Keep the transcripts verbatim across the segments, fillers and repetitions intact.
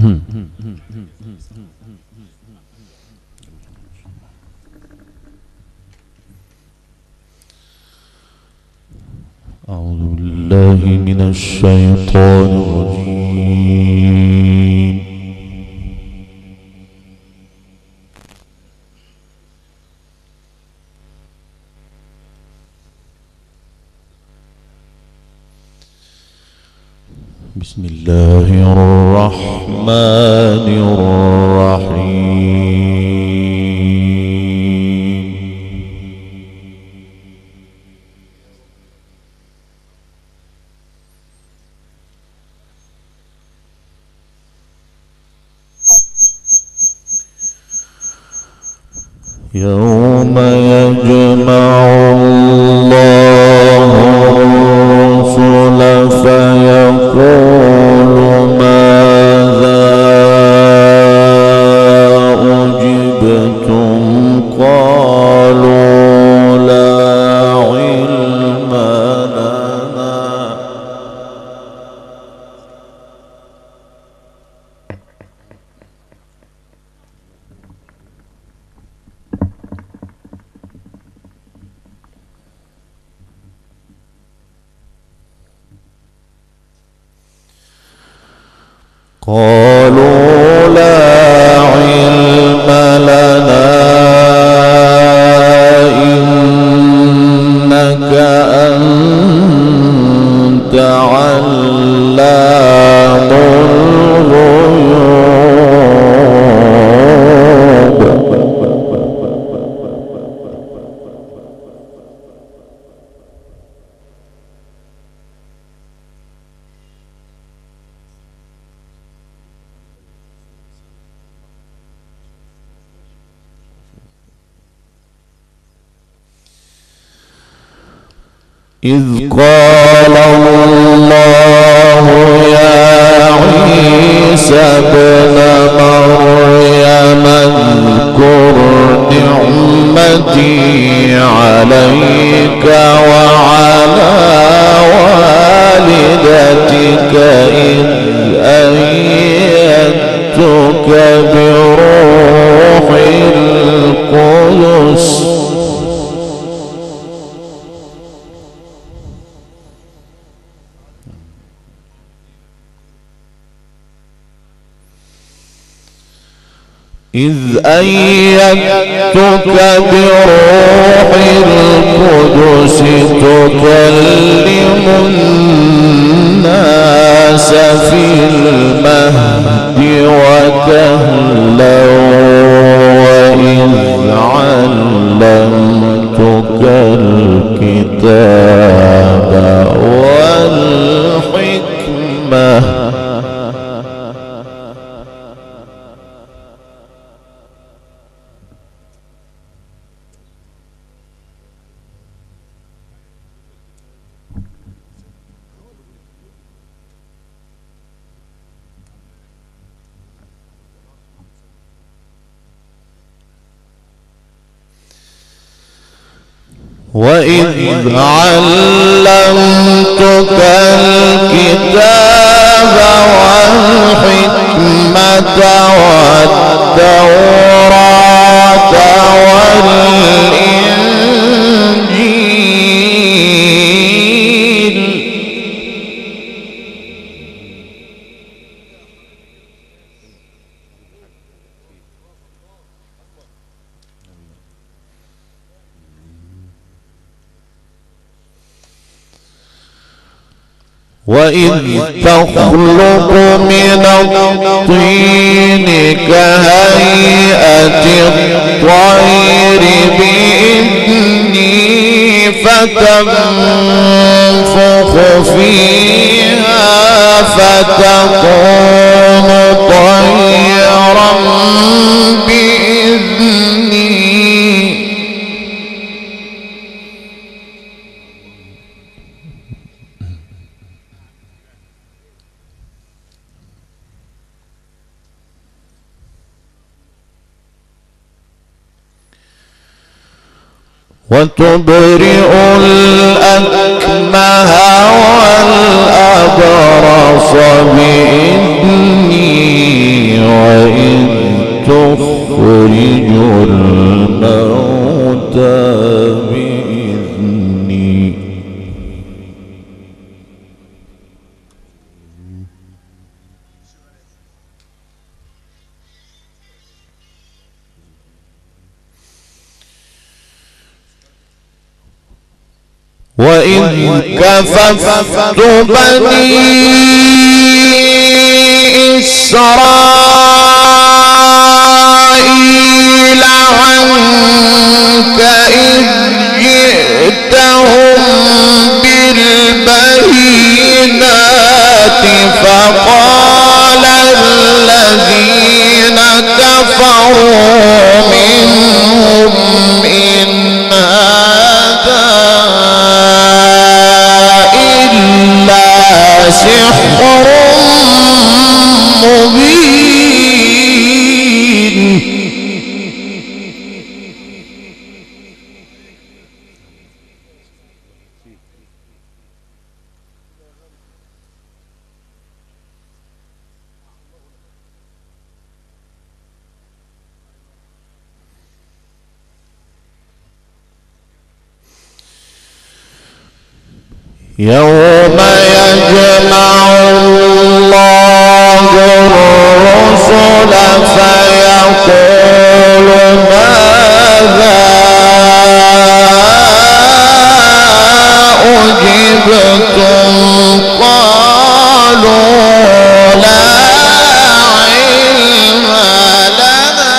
أعوذ بالله من الشيطان الرجيم. بسم الله الرحمن الرحيم. يوم يجمع الله الرسل فيقول ماذا أجبتم قالوا لا علم لنا. قالوا لا علم لنا إنك أنت علام الغيوب. إذ قال الله يا عيسى ابن مريم اذكر نعمتي عليك وعلى والدتك إذ أيدتك بروح القدس. إذ أيدتك بروح القدس تكلم الناس في المهد وكهلا وإذ علمتك الكتاب والحكمة وإذ علمتك الكتاب والحكمة والتوراة والإنجيل. وإذ تخلق من الطين كهيئة الطير بإذني فتنفخ فيها فتكون طيرا بإذني. وتبرئ الأكمه والأبرص بإذني وإذ تخرج الموتى بإذني وإذ كففت بني إسرائيل عنك إذ جئتهم بالبينات فقال الذين كفروا منهم إن هذا إلا سحر مبين. يوم يجمع الله الرسل فيقول ماذا أجبتم قالوا لا علم لنا.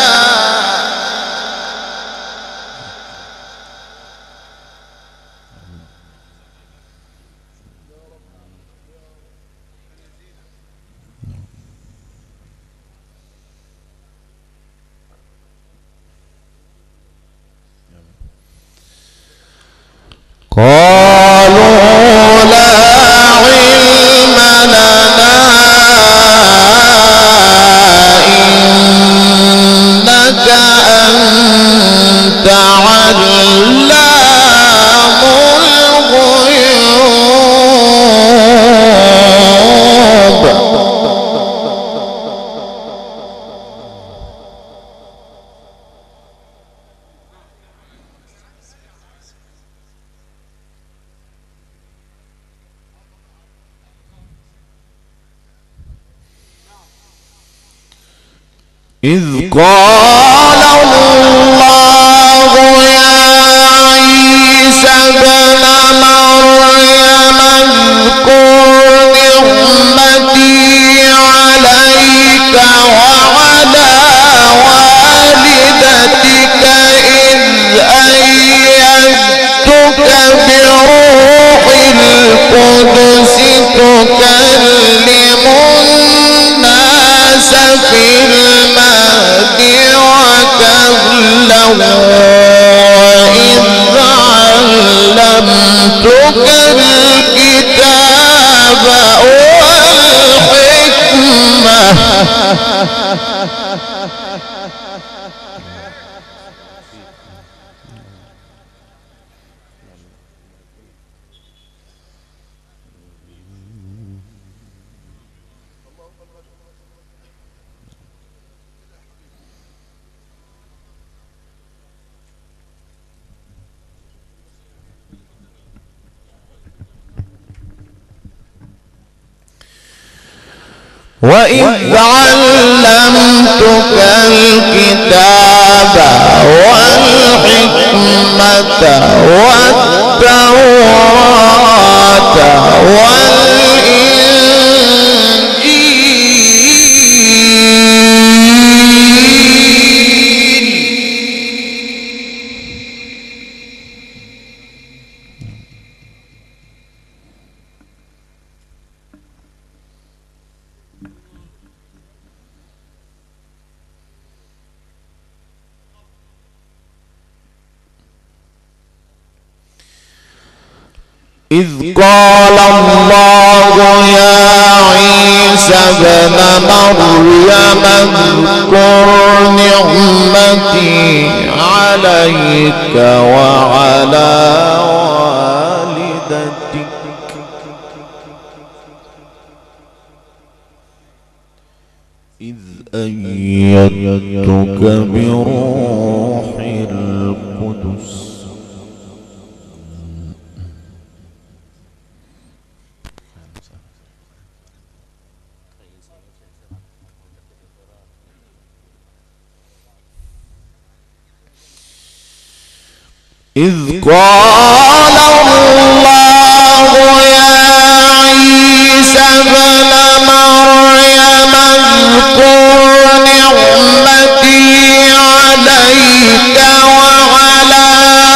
قالوا لا علم لنا إنك أنت علام الغيوب. إذ قال الله يا عيسى ابن مريم اذكر نعمتي عليك وعلى والدتك إذ أيدتك بروح القدس تكلم الناس في المهد وكهلا وإذ علمتك الكتاب والحكمة وإذ علمتك الكتاب والحكمة والتوراة والإنجيل. إذ قال الله يا عيسى ابن مريم اذكر نعمتي عليك وعلى والدتك إذ أيدتك أيدتك بروح القدس. إذ قال الله يا عيسى ابن مريم اذكر نعمتي عليك وعلى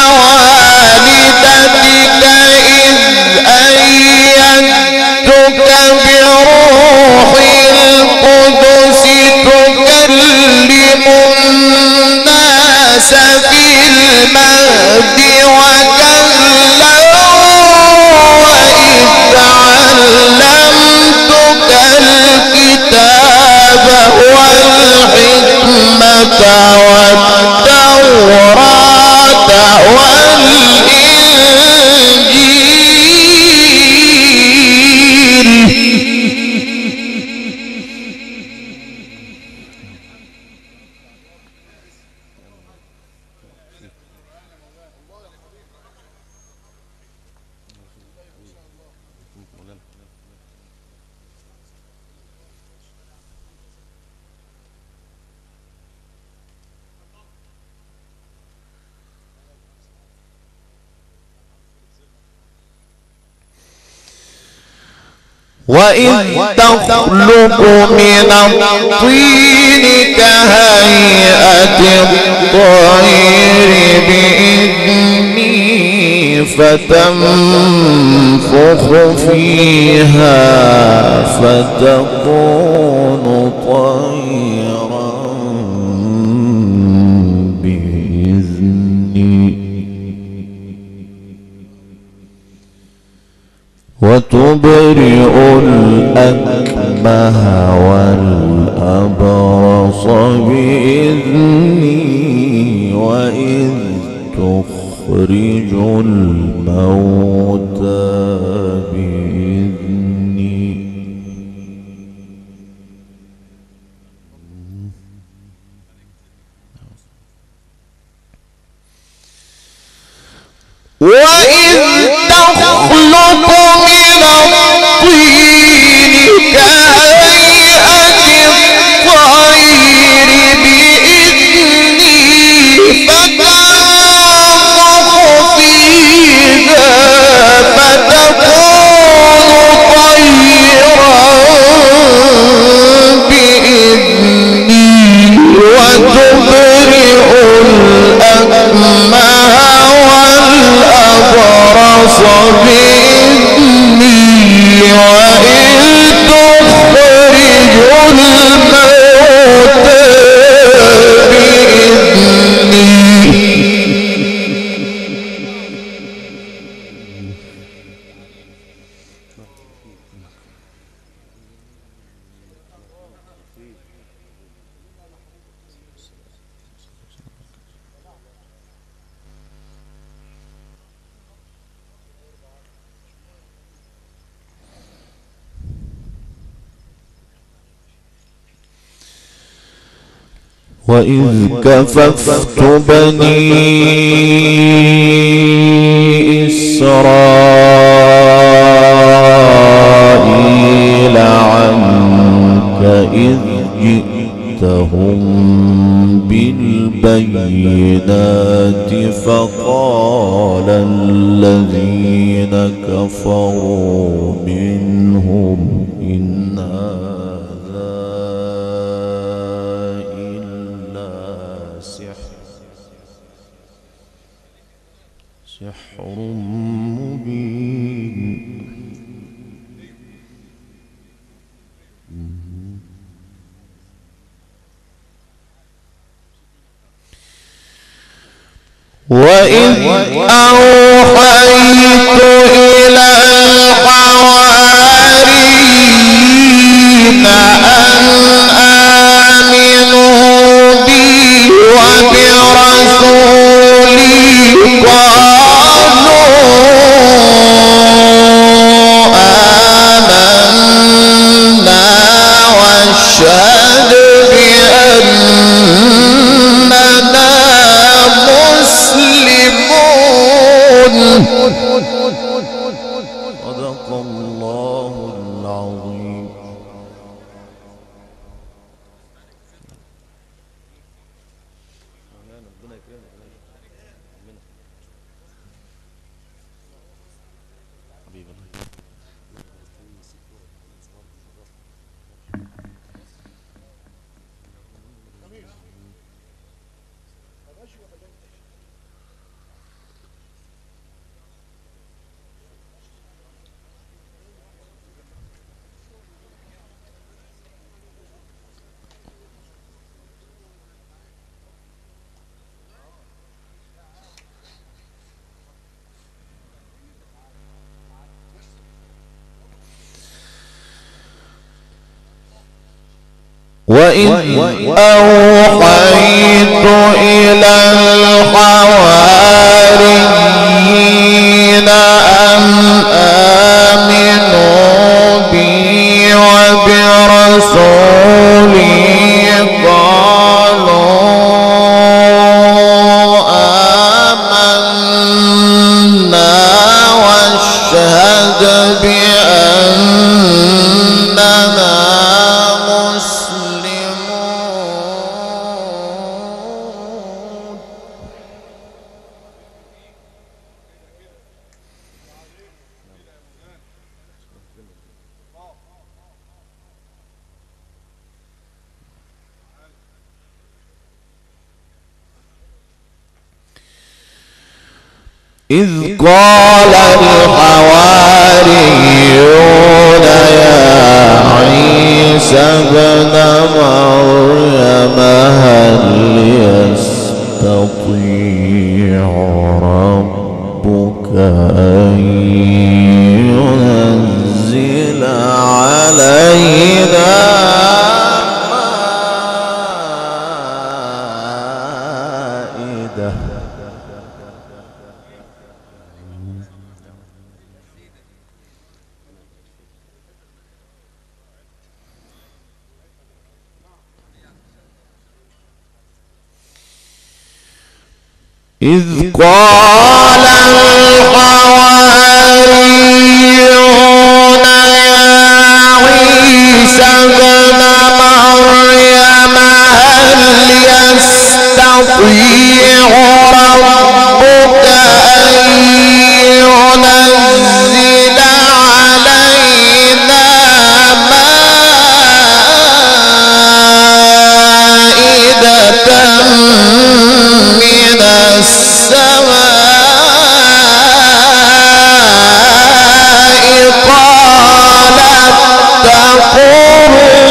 والدتك إذ أيدتك بروح القدس تكلم الناس في المهد وكهلا وإذ علمتك الكتاب والحكمة والتوراة والإنجيل. وإذ تخلق من الطين كهيئة الطير بإذني فتنفخ فيها فتكون طيرا بإذني وتبرئ الأكمه والأبرص بإذني وإذ تخرج الموتى بإذني وإذ تخلق من الطين كهيئة الطير بإذني فتنفخ فيها فتكون طيرا بإذني وتبرئ الأكمه والأبرص بإذني وإذ تخرج الموتى بإذني وإذ كففت بني إسرائيل عنك إذ جئتهم بالبينات فقال الذين كفروا منهم إن هذا إلا سحر سحر مبين. وإذ أوحيت إلى الحواريين أن آمنوا بي وبرسولي قالوا آمنا واشهد بأننا صدق الله العظيم. وإذ أوحيت إلى الحواريين أن آمنوا بي وبرسولي قالوا آمنا واشهد بأننا إذ قال الحواريون يا عيسى ابن مريم هل يستطيع ربك أن ينزل علينا مائدة إذ قال الحواريون يا عيسى ابن مريم هل يستطيع ربك أن ينزل علينا مائدة من السماء قال اتقوا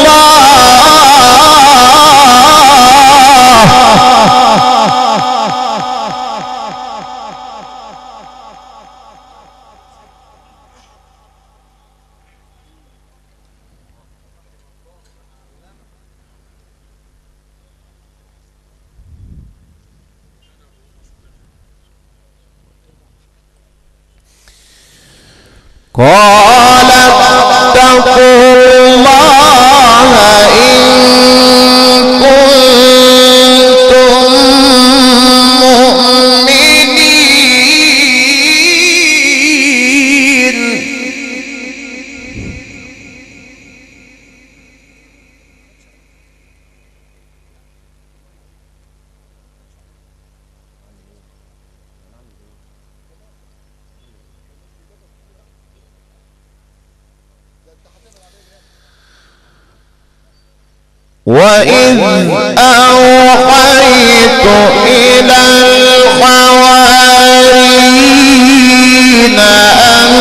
قال اتقوا الله إن كنتم مؤمنين. وإذ أوحيت إلى الحواريين أن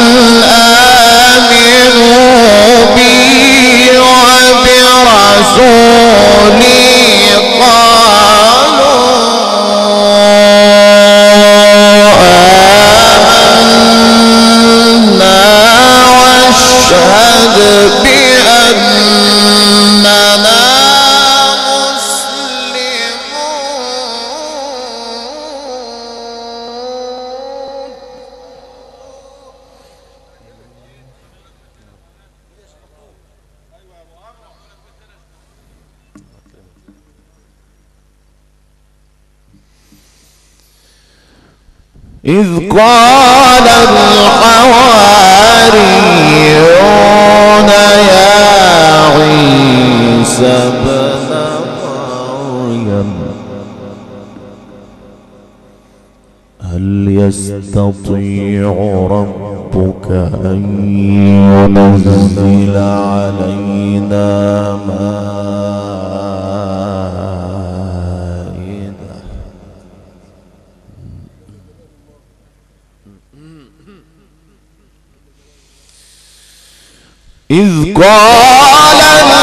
آمنوا بي وبرسولي قالوا آمنا واشهد بأننا مسلمون. إذ قال الحواريون يا عيسى ابن مريم هل يستطيع ربك أن ينزل علينا مائدة إذ قال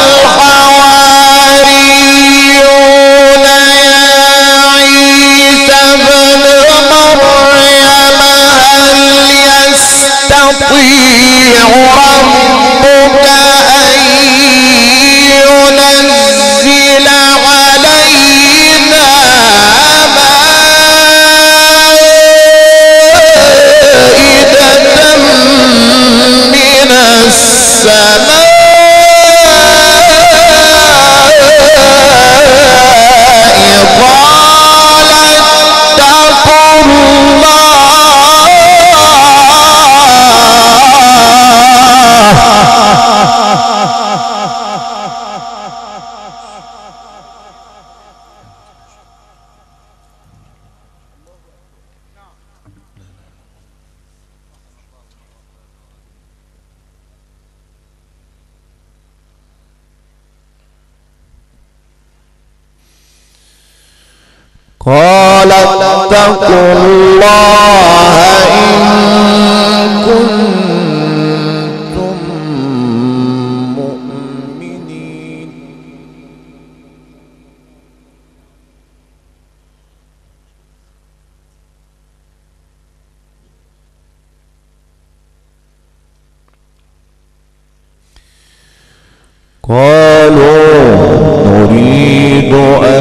الحواريون يا عيسى ابن مريم هل يستطيع ربك أن ينزل علينا مائدة من السماء قال اتقوا الله إن كنتم مؤمنين قالوا نريد أن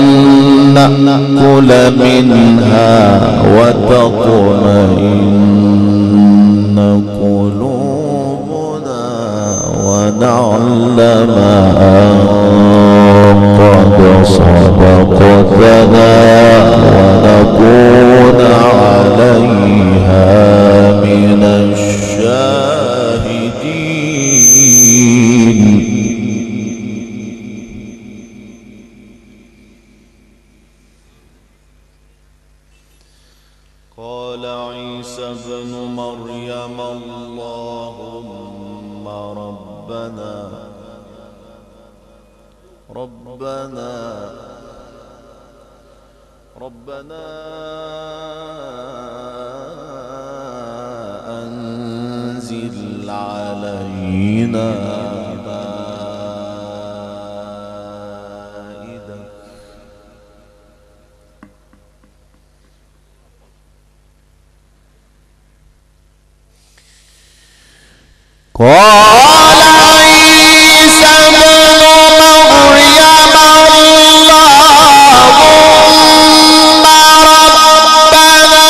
نأكل منها وتطمئن قلوبنا ونعلم أن قد صدقتنا ونكون عليها من الشاهدين قال عيسى ابن مريم اللهم ربنا ربنا ربنا أنزل علينا قال عيسى ابن مريم اللهم ربنا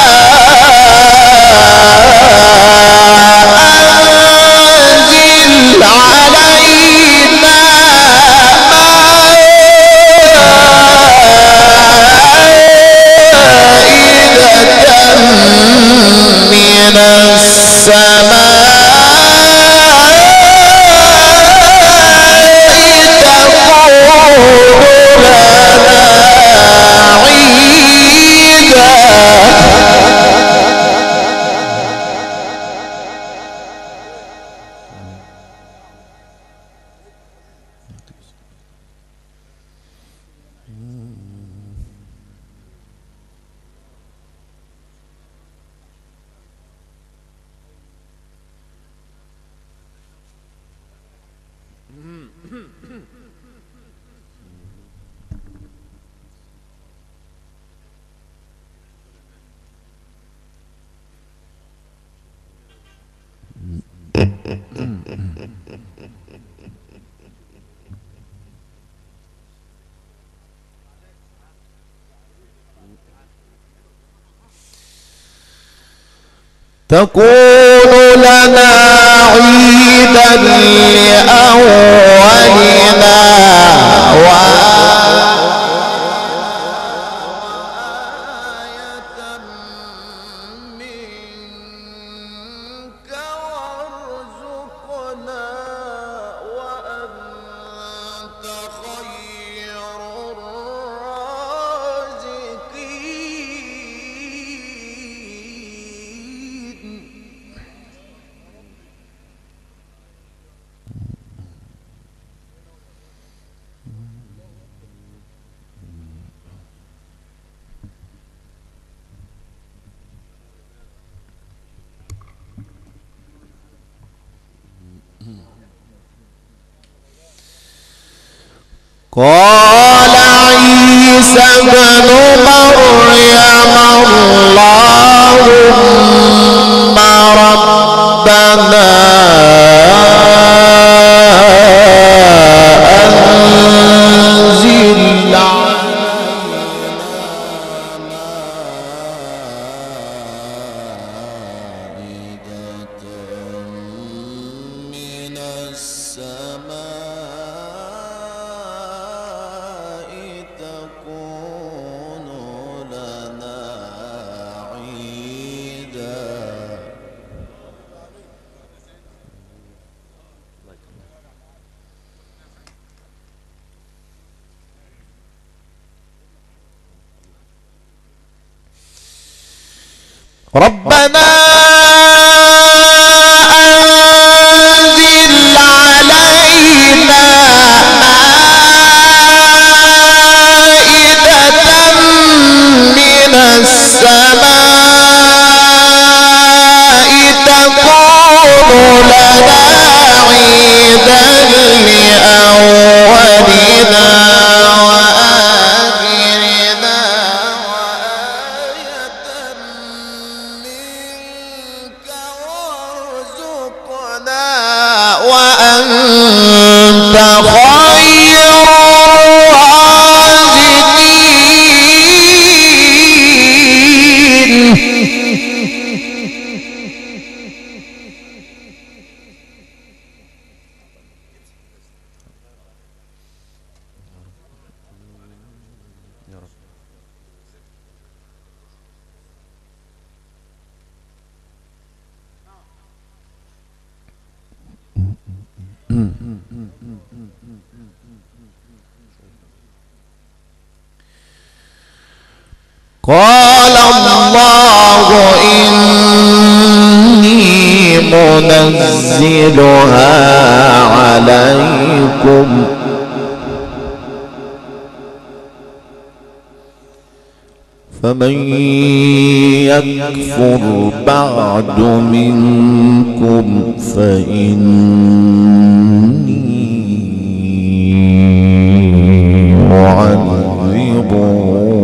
أنزل علينا مائدة من السماء تكون لنا عيدا لأولنا وآية قال عيسى ابن مريم اللهم ربنا أنزل ربنا أنزل علينا مائدة من السماء تكون لنا عيدا لأولنا وأنت خير قال الله إني منزلها عليكم فمن يكفر بعد منكم فإني أعذبه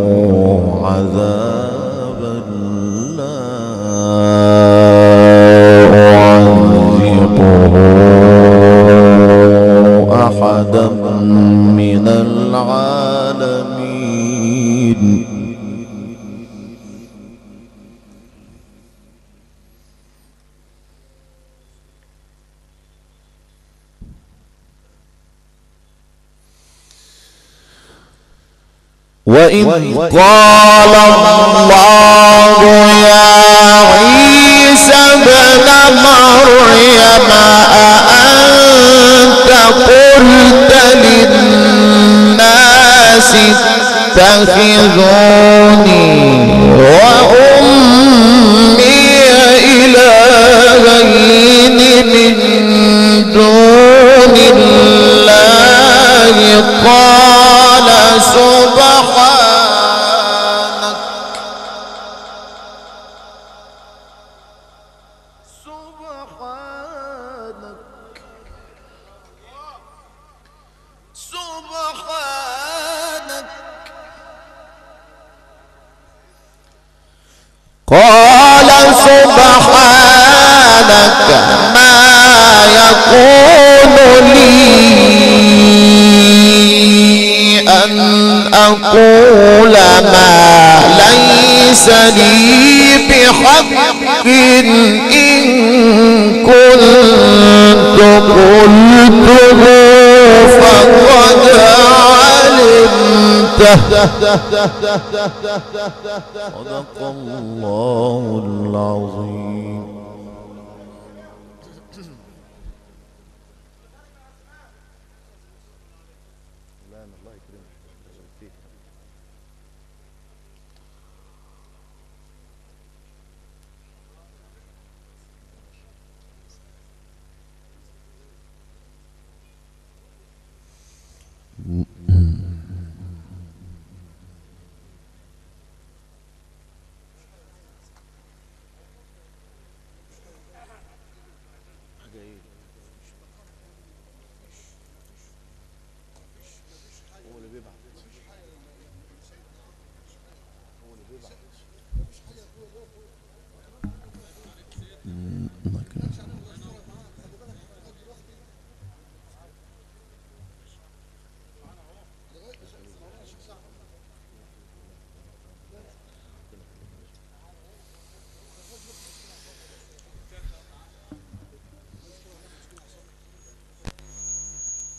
عذابا لا أعذبه أحدا من العالمين. وإذ قال الله يا عيسى ابن مريم أأنت قلت للناس اتخذوني وأمي إلهين من دون الله قال سبحانك سبحانك قال سبحانك ما يكون لي أن أقول ما ليس لي بحق إن كنت قلته فقد علمته. صدق الله العظيم.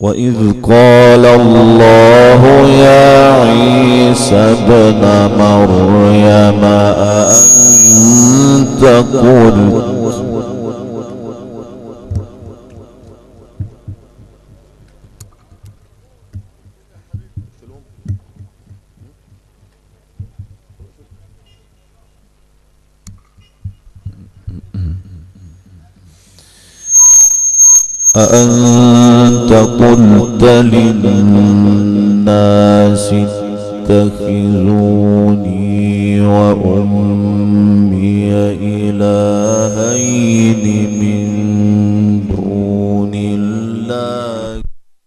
وإذ قال الله يا عيسى ابن مريم أأنت قلت أأنت قلت للناس اتخذوني وأمي إلهين من دون الله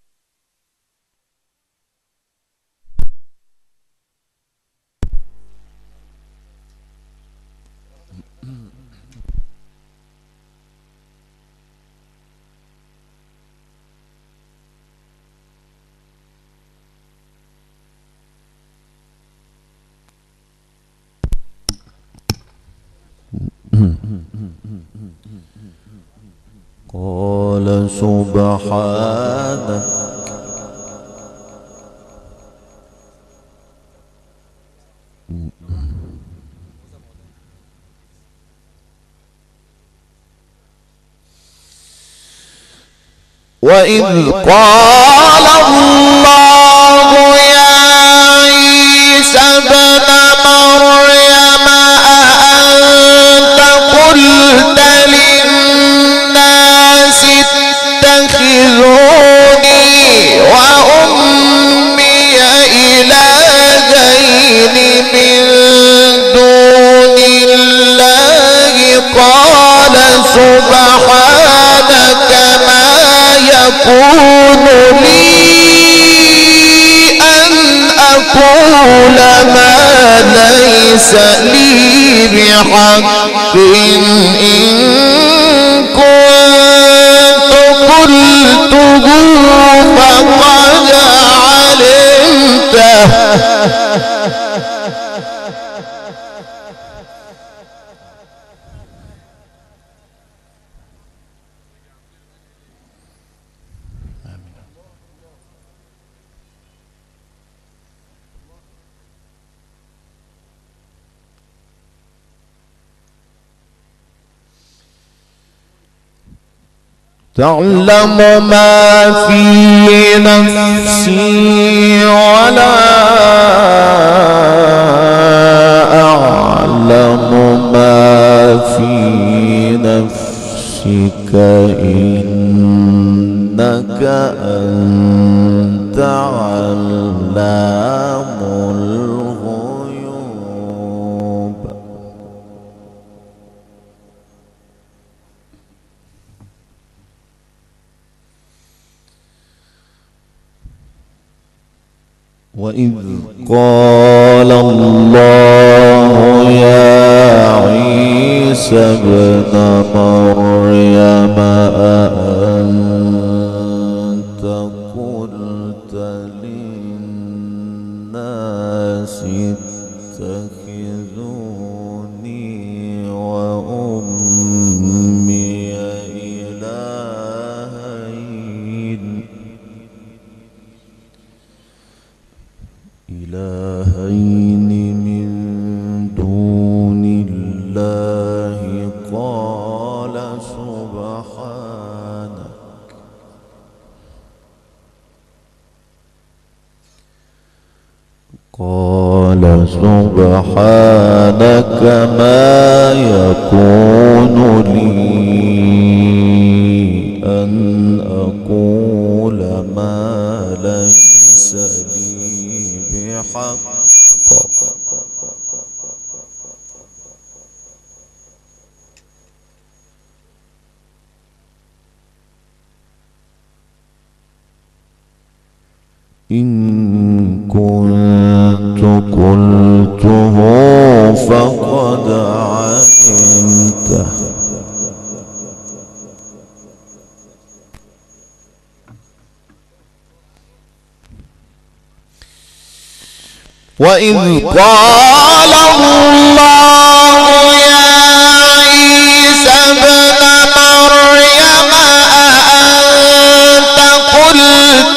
قال سبحانك وإذ قال الله يا عيسى ابن مريم أأنت قلت للناس اتخذوني وأمي إلهين من دون الله قال سبحانك ما يكون لي أن أقول ما ليس لي بحق إن كنت قلته فقد علمته تعلم ما في نفسي ولا أعلم ما في نفسك إنك أنت علام الغيوب وإذ قال الله يا عيسى ابن مريم أأنت قلت للناس اتخذوني وأمي إلهين إلهين من دون الله قال سبحانك قال سبحانك ما يكون لي أن أقول ما ليس لي بحق إن كنت قلته فقد علمته وإذ قال الله يا عيسى ابن مريم أأنت قلت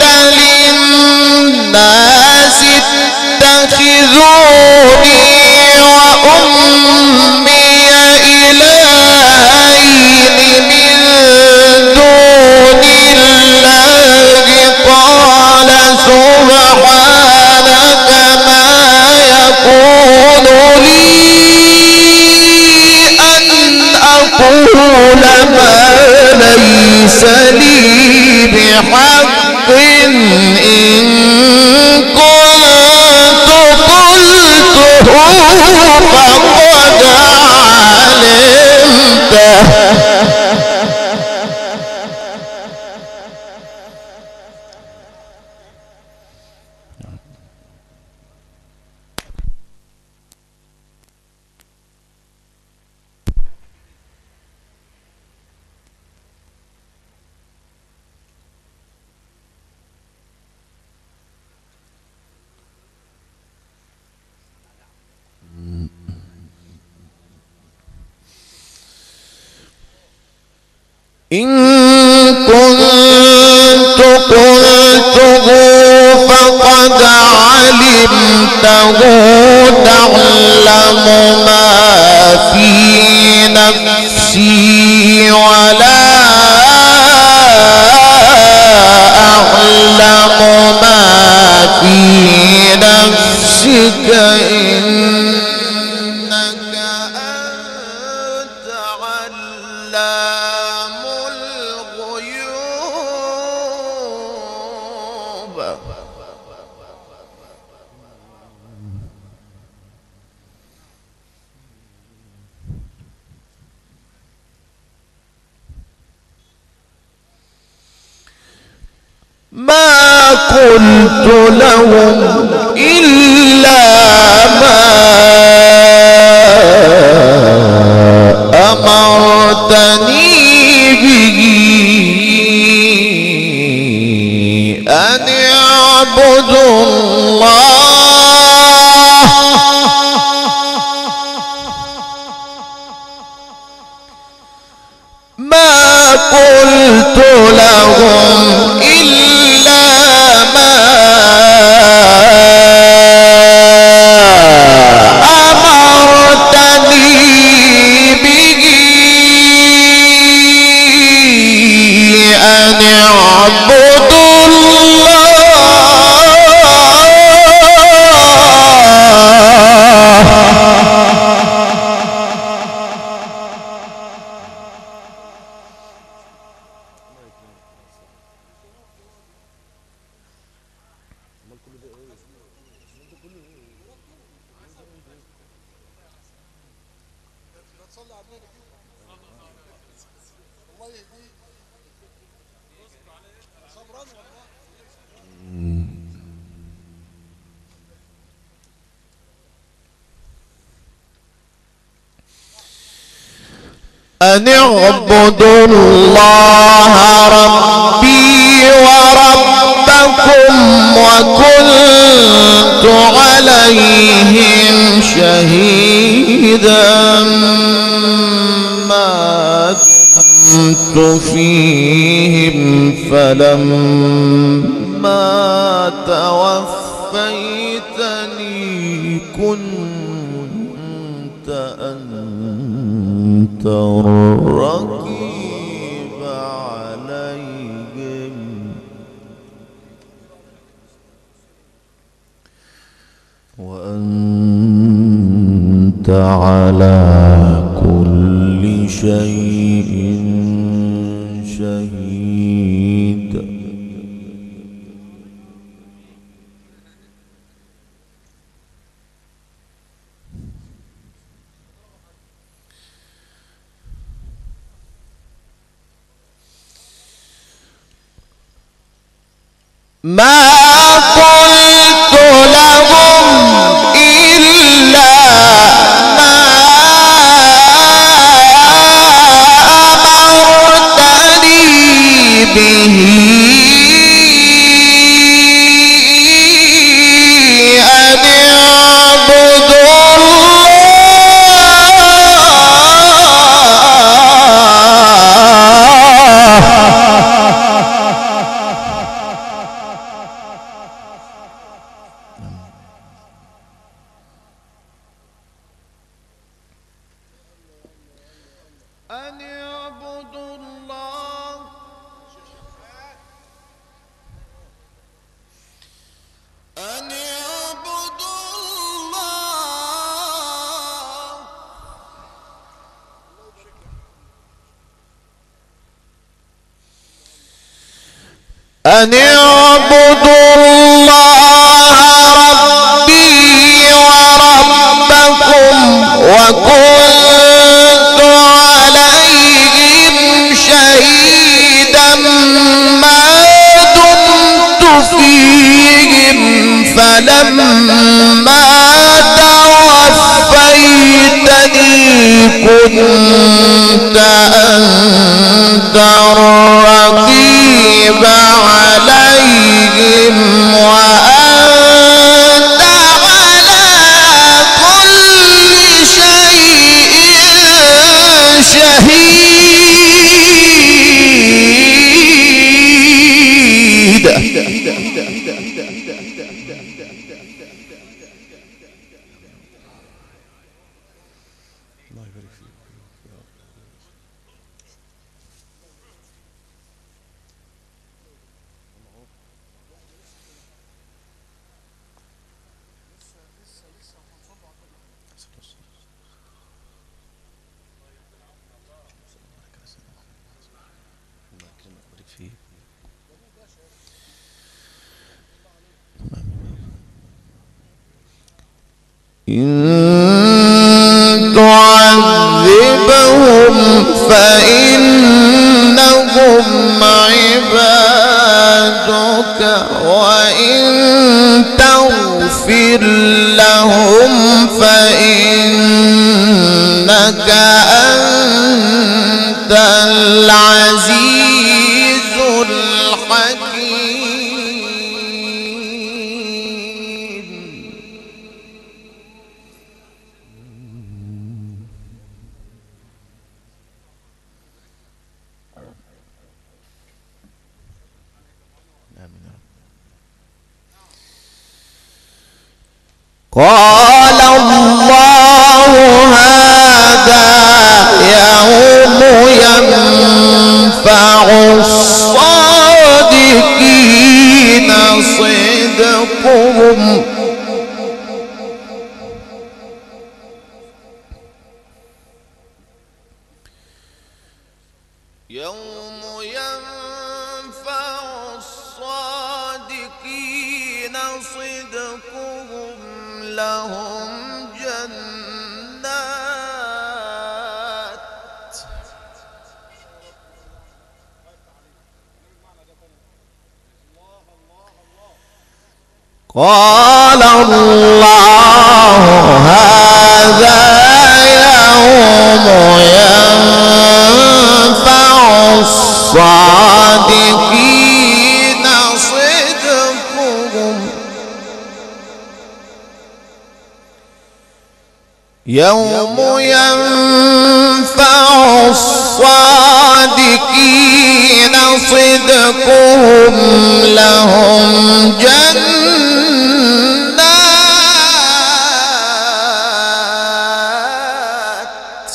أقول ما ليس لي بحق إن كنت قلته فقد علمته. إن كنت قلته فقد علمته تعلم ما في نفسي ولا أعلم ما في نفسك إنك أنت علام الغيوب. ما قلت لهم إلا ما أمرتني به أن اعبدوا الله ما قلت لهم إلا ما أمرتني به أن اعبدوا الله أن اعبدوا الله ربي وربكم وكنت عليهم شهيدا ما دمت فيهم فلما توفيتني كنت أنت الرقيب عليهم وأنت على كل شيء شهيد. ما قلت لهم إلا ما أمرتني به أن اعبدوا أن يعبدوا الله أن يعبدوا الله أن اعبدوا الله ربي وربكم وكنت عليهم شهيدا ما دمت فيهم فلما توفيتني كنت أنت الرقيب عليهم وأنت على كل شيء شهيد. إن تعذبهم فإنهم عبادك وإن تغفر لهم فإنك أنت العزيز الحكيم. قال الله هذا يوم ينفع الصادقين صدقهم يوم ينفع الصادقين صدقهم لهم جنات قال الله هذا يوم ينفع الصادقين صدقهم يوم ينفع الصادقين صدقهم لهم جنات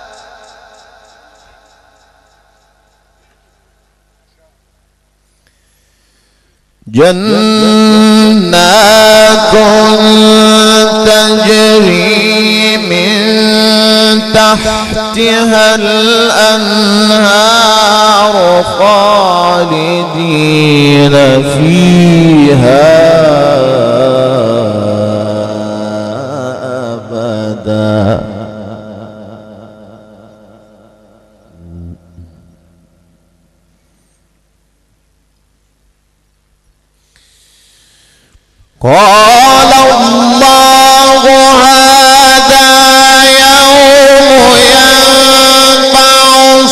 جنات تجري من تحتها الأنهار خالدين فيها أبدا قال الله هذا يوم ينفع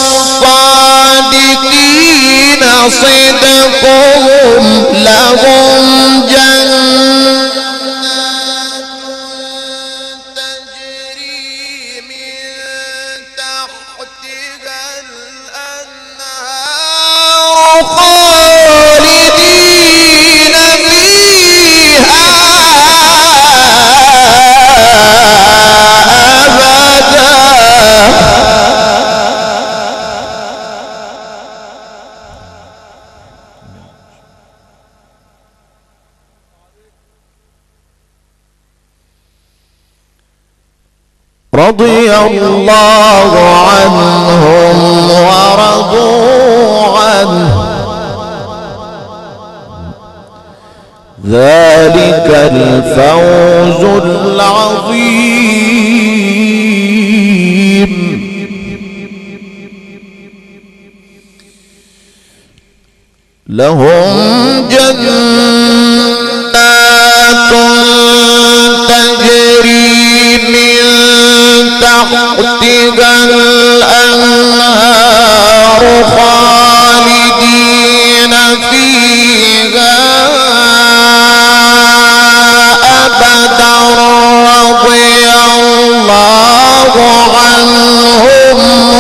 الصادقين صدقهم لهم جنات تجري من تحتها الأنهار خالدين فيها رضي الله عنهم ورضوا عنه ذلك الفوز العظيم. لهم جنات تجري من تحتها الأنهار خالدين فيها أبدا رضي الله عنهم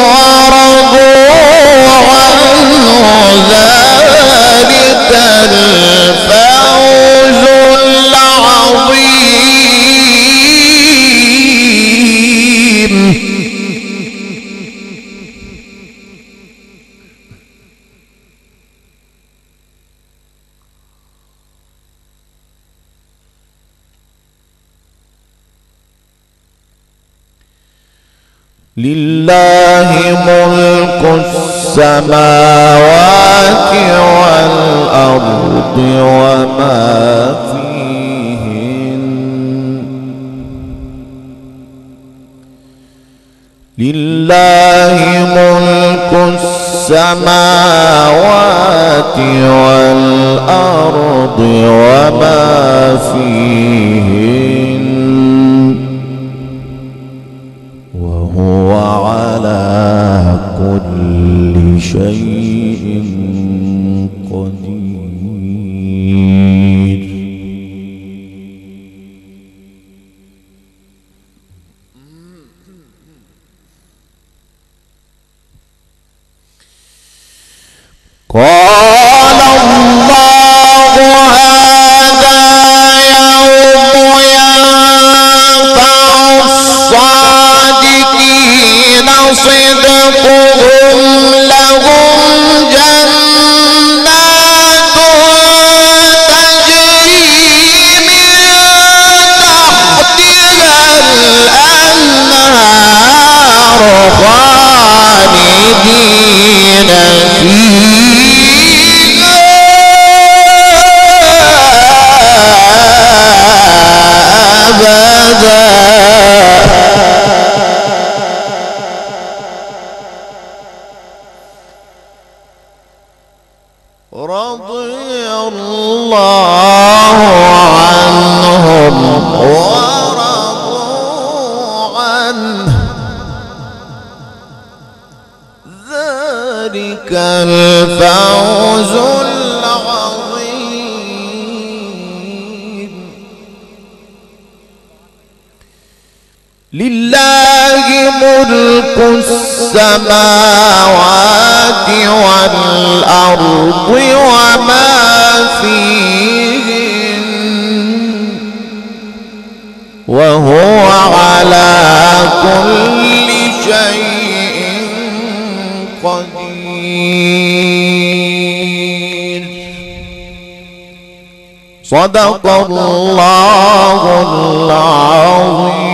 ورضوا عنه ذلك الفوز العظيم. لله ملك السماوات والأرض وما فيهن. لله ملك السماوات والأرض وما فيهن وهو على كل شيء قدير. قال الله هذا يوم ينفع الصادقين صدقهم لهم جنات تجري من تحتها الأنهار خالدين فيها أبدا رضي الله عنهم ورضوا عنه ذلك الفوز العظيم. لله ملك السماوات والأرض وما فيهن وهو على كل شيء قدير. صدق الله العظيم.